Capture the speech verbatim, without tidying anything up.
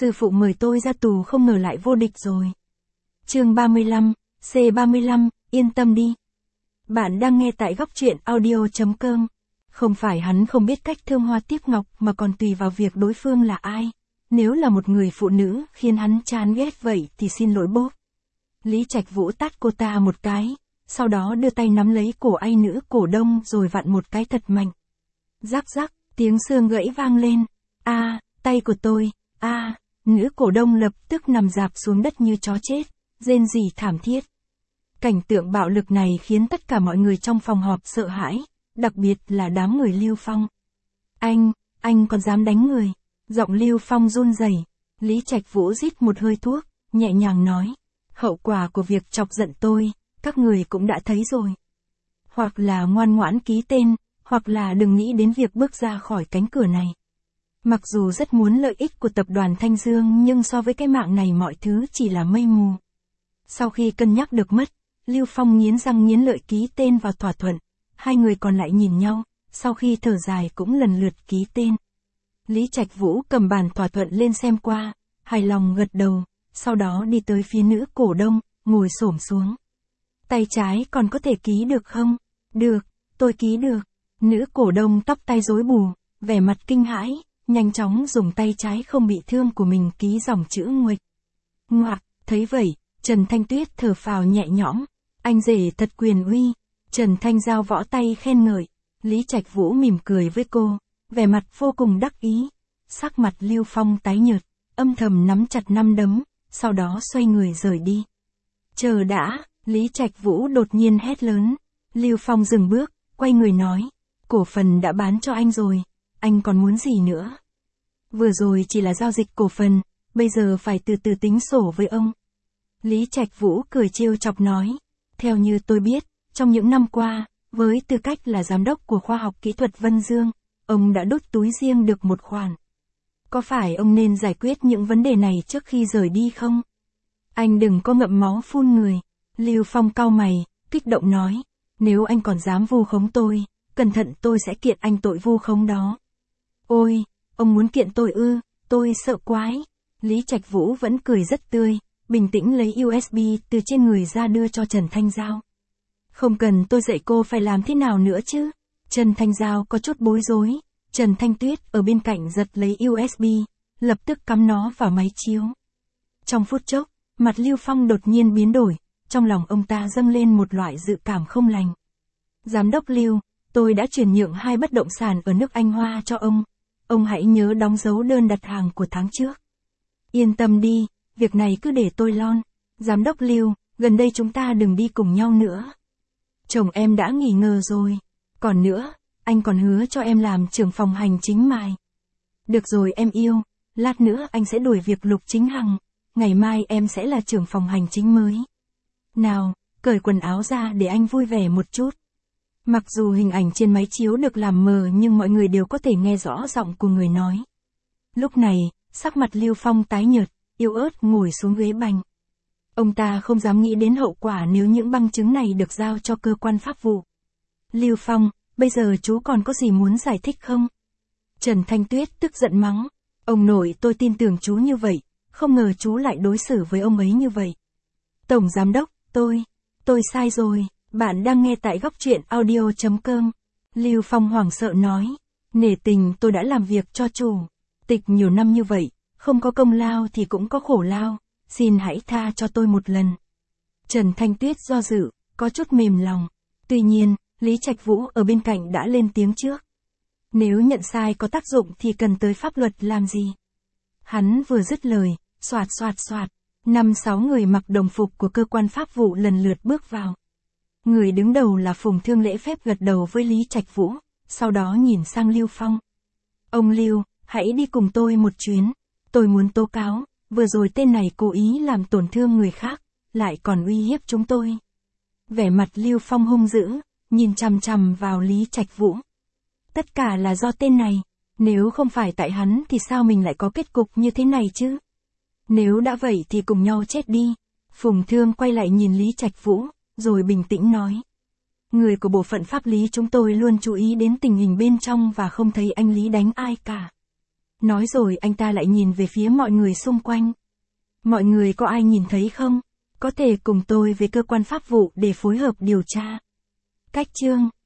Sư phụ mời tôi ra tù không ngờ lại vô địch rồi. Chương ba mươi lăm, C ba mươi lăm, yên tâm đi. Bạn đang nghe tại góc truyện audio chấm com. Không phải hắn không biết cách thương hoa tiếc ngọc mà còn tùy vào việc đối phương là ai. Nếu là một người phụ nữ khiến hắn chán ghét vậy thì xin lỗi bốp. Lý Trạch Vũ tát cô ta một cái, sau đó đưa tay nắm lấy cổ ai nữ cổ đông rồi vặn một cái thật mạnh. Rắc rắc, tiếng xương gãy vang lên. A, tay của tôi, a, nữ cổ đông lập tức nằm rạp xuống đất như chó chết, rên rỉ thảm thiết. Cảnh tượng bạo lực này khiến tất cả mọi người trong phòng họp sợ hãi, đặc biệt là đám người Lưu Phong. Anh, anh còn dám đánh người. Giọng Lưu Phong run rẩy. Lý Trạch Vũ rít một hơi thuốc, nhẹ nhàng nói. Hậu quả của việc chọc giận tôi, các người cũng đã thấy rồi. Hoặc là ngoan ngoãn ký tên, hoặc là đừng nghĩ đến việc bước ra khỏi cánh cửa này. Mặc dù rất muốn lợi ích của tập đoàn Thanh Dương nhưng so với cái mạng này mọi thứ chỉ là mây mù. Sau khi cân nhắc được mất, Lưu Phong nghiến răng nghiến lợi ký tên vào thỏa thuận. Hai người còn lại nhìn nhau, sau khi thở dài cũng lần lượt ký tên. Lý Trạch Vũ cầm bản thỏa thuận lên xem qua, hài lòng gật đầu, sau đó đi tới phía nữ cổ đông, ngồi xổm xuống. Tay trái còn có thể ký được không? Được, tôi ký được. Nữ cổ đông tóc tai rối bù, vẻ mặt kinh hãi, nhanh chóng dùng tay trái không bị thương của mình ký dòng chữ nguệch. Ngoạc, thấy vậy, Trần Thanh Tuyết thở phào nhẹ nhõm. Anh rể thật quyền uy. Trần Thanh Giao võ tay khen ngợi. Lý Trạch Vũ mỉm cười với cô, vẻ mặt vô cùng đắc ý. Sắc mặt Lưu Phong tái nhợt, âm thầm nắm chặt nắm đấm, sau đó xoay người rời đi. Chờ đã, Lý Trạch Vũ đột nhiên hét lớn. Lưu Phong dừng bước, quay người nói, cổ phần đã bán cho anh rồi, anh còn muốn gì nữa? Vừa rồi chỉ là giao dịch cổ phần, bây giờ phải từ từ tính sổ với ông. Lý Trạch Vũ cười trêu chọc nói, theo như tôi biết, trong những năm qua, với tư cách là giám đốc của khoa học kỹ thuật Vân Dương, ông đã đút túi riêng được một khoản. Có phải ông nên giải quyết những vấn đề này trước khi rời đi không? Anh đừng có ngậm máu phun người. Lưu Phong cau mày, kích động nói, nếu anh còn dám vu khống tôi, cẩn thận tôi sẽ kiện anh tội vu khống đó. Ôi, ông muốn kiện tôi ư, tôi sợ quái. Lý Trạch Vũ vẫn cười rất tươi, bình tĩnh lấy u ét bê từ trên người ra đưa cho Trần Thanh Giao. Không cần tôi dạy cô phải làm thế nào nữa chứ. Trần Thanh Giao có chút bối rối. Trần Thanh Tuyết ở bên cạnh giật lấy u ét bê, lập tức cắm nó vào máy chiếu. Trong phút chốc, mặt Lưu Phong đột nhiên biến đổi, trong lòng ông ta dâng lên một loại dự cảm không lành. Giám đốc Lưu, tôi đã chuyển nhượng hai bất động sản ở nước Anh Hoa cho ông. Ông hãy nhớ đóng dấu đơn đặt hàng của tháng trước. Yên tâm đi, việc này cứ để tôi lon. Giám đốc Lưu, gần đây chúng ta đừng đi cùng nhau nữa. Chồng em đã nghỉ ngơi rồi. Còn nữa, anh còn hứa cho em làm trưởng phòng hành chính mài. Được rồi em yêu, lát nữa anh sẽ đuổi việc Lục Chính Hằng. Ngày mai em sẽ là trưởng phòng hành chính mới. Nào, cởi quần áo ra để anh vui vẻ một chút. Mặc dù hình ảnh trên máy chiếu được làm mờ nhưng mọi người đều có thể nghe rõ giọng của người nói. Lúc này, sắc mặt Lưu Phong tái nhợt, yếu ớt ngồi xuống ghế bành. Ông ta không dám nghĩ đến hậu quả nếu những bằng chứng này được giao cho cơ quan pháp vụ. Lưu Phong, bây giờ chú còn có gì muốn giải thích không? Trần Thanh Tuyết tức giận mắng. Ông nội tôi tin tưởng chú như vậy, không ngờ chú lại đối xử với ông ấy như vậy. Tổng giám đốc, tôi, tôi sai rồi, bạn đang nghe tại góc truyện audio chấm com. Lưu Phong hoảng sợ nói, nể tình tôi đã làm việc cho chủ tịch nhiều năm như vậy, không có công lao thì cũng có khổ lao, xin hãy tha cho tôi một lần. Trần Thanh Tuyết do dự, có chút mềm lòng. Tuy nhiên, Lý Trạch Vũ ở bên cạnh đã lên tiếng trước. Nếu nhận sai có tác dụng thì cần tới pháp luật làm gì? Hắn vừa dứt lời, xoạt xoạt xoạt, năm sáu người mặc đồng phục của cơ quan pháp vụ lần lượt bước vào. Người đứng đầu là Phùng Thương lễ phép gật đầu với Lý Trạch Vũ, sau đó nhìn sang Lưu Phong. Ông Lưu, hãy đi cùng tôi một chuyến, tôi muốn tố cáo, vừa rồi tên này cố ý làm tổn thương người khác, lại còn uy hiếp chúng tôi. Vẻ mặt Lưu Phong hung dữ, nhìn chằm chằm vào Lý Trạch Vũ. Tất cả là do tên này, nếu không phải tại hắn thì sao mình lại có kết cục như thế này chứ? Nếu đã vậy thì cùng nhau chết đi. Phùng Thương quay lại nhìn Lý Trạch Vũ, rồi bình tĩnh nói. Người của bộ phận pháp lý chúng tôi luôn chú ý đến tình hình bên trong và không thấy anh Lý đánh ai cả. Nói rồi anh ta lại nhìn về phía mọi người xung quanh. Mọi người có ai nhìn thấy không? Có thể cùng tôi về cơ quan pháp vụ để phối hợp điều tra. Cách chương